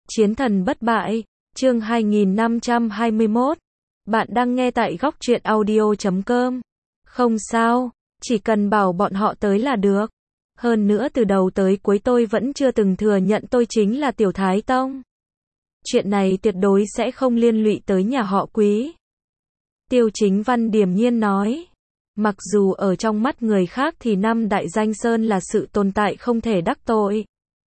Chiến thần bất bại, chương 2521. Bạn đang nghe tại góc truyện audio.com. Không sao, chỉ cần bảo bọn họ tới là được. Hơn nữa từ đầu tới cuối tôi vẫn chưa từng thừa nhận tôi chính là Tiểu Thái Tông. Chuyện này tuyệt đối sẽ không liên lụy tới nhà họ Quý. Tiêu Chính Văn điềm nhiên nói. Mặc dù ở trong mắt người khác thì năm đại danh sơn là sự tồn tại không thể đắc tội.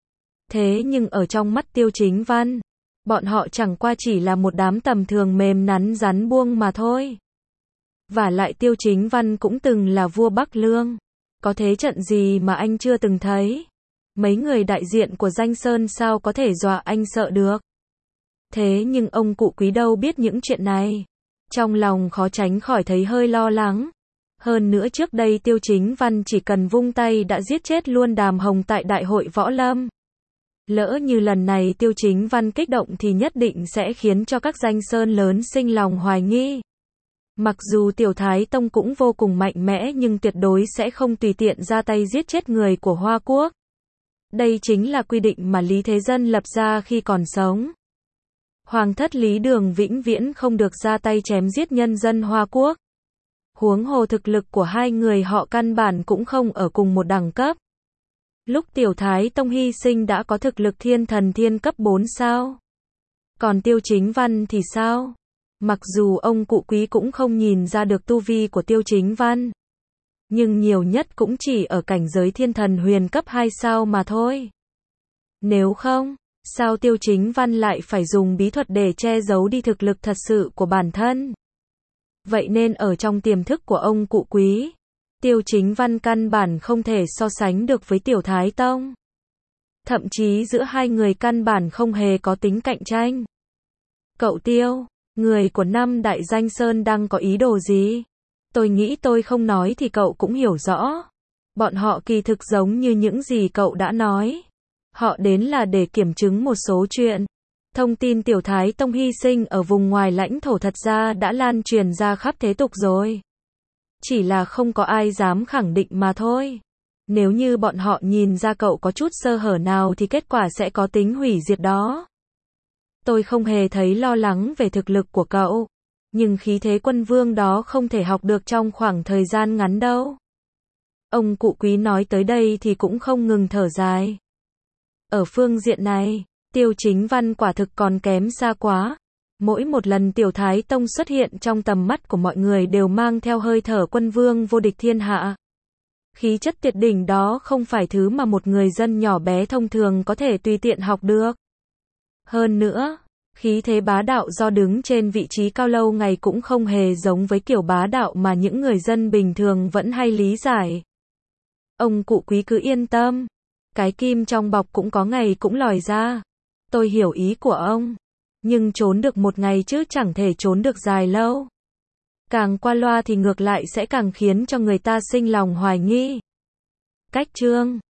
Thế nhưng ở trong mắt Tiêu Chính Văn, bọn họ chẳng qua chỉ là một đám tầm thường mềm nắn rắn buông mà thôi. Vả lại Tiêu Chính Văn cũng từng là vua Bắc Lương. Có thế trận gì mà anh chưa từng thấy? Mấy người đại diện của danh sơn sao có thể dọa anh sợ được? Thế nhưng ông cụ Quý đâu biết những chuyện này. Trong lòng khó tránh khỏi thấy hơi lo lắng. Hơn nữa trước đây Tiêu Chính Văn chỉ cần vung tay đã giết chết luôn Đàm Hồng tại đại hội võ lâm. Lỡ như lần này Tiêu Chính Văn kích động thì nhất định sẽ khiến cho các danh sơn lớn sinh lòng hoài nghi. Mặc dù Tiểu Thái Tông cũng vô cùng mạnh mẽ nhưng tuyệt đối sẽ không tùy tiện ra tay giết chết người của Hoa Quốc. Đây chính là quy định mà Lý Thế Dân lập ra khi còn sống. Hoàng thất Lý Đường vĩnh viễn không được ra tay chém giết nhân dân Hoa Quốc. Huống hồ thực lực của hai người họ căn bản cũng không ở cùng một đẳng cấp. Lúc Tiểu Thái Tông hy sinh đã có thực lực thiên thần thiên cấp 4 sao? Còn Tiêu Chính Văn thì sao? Mặc dù ông cụ Quý cũng không nhìn ra được tu vi của Tiêu Chính Văn. Nhưng nhiều nhất cũng chỉ ở cảnh giới thiên thần huyền cấp 2 sao mà thôi. Nếu không, sao Tiêu Chính Văn lại phải dùng bí thuật để che giấu đi thực lực thật sự của bản thân? Vậy nên ở trong tiềm thức của ông cụ Quý, Tiêu Chính Văn căn bản không thể so sánh được với Tiểu Thái Tông. Thậm chí giữa hai người căn bản không hề có tính cạnh tranh. Cậu Tiêu, người của năm đại danh sơn đang có ý đồ gì? Tôi nghĩ tôi không nói thì cậu cũng hiểu rõ. Bọn họ kỳ thực giống như những gì cậu đã nói. Họ đến là để kiểm chứng một số chuyện. Thông tin Tiểu Thái Tông hy sinh ở vùng ngoài lãnh thổ thật ra đã lan truyền ra khắp thế tục rồi. Chỉ là không có ai dám khẳng định mà thôi. Nếu như bọn họ nhìn ra cậu có chút sơ hở nào thì kết quả sẽ có tính hủy diệt đó. Tôi không hề thấy lo lắng về thực lực của cậu. Nhưng khí thế quân vương đó không thể học được trong khoảng thời gian ngắn đâu. Ông cụ Quý nói tới đây thì cũng không ngừng thở dài. Ở phương diện này, Tiêu Chính Văn quả thực còn kém xa quá. Mỗi một lần Tiểu Thái Tông xuất hiện trong tầm mắt của mọi người đều mang theo hơi thở quân vương vô địch thiên hạ. Khí chất tuyệt đỉnh đó không phải thứ mà một người dân nhỏ bé thông thường có thể tùy tiện học được. Hơn nữa, khí thế bá đạo do đứng trên vị trí cao lâu ngày cũng không hề giống với kiểu bá đạo mà những người dân bình thường vẫn hay lý giải. Ông cụ Quý cứ yên tâm. Cái kim trong bọc cũng có ngày cũng lòi ra. Tôi hiểu ý của ông. Nhưng trốn được một ngày chứ chẳng thể trốn được dài lâu. Càng qua loa thì ngược lại sẽ càng khiến cho người ta sinh lòng hoài nghi. Cách chương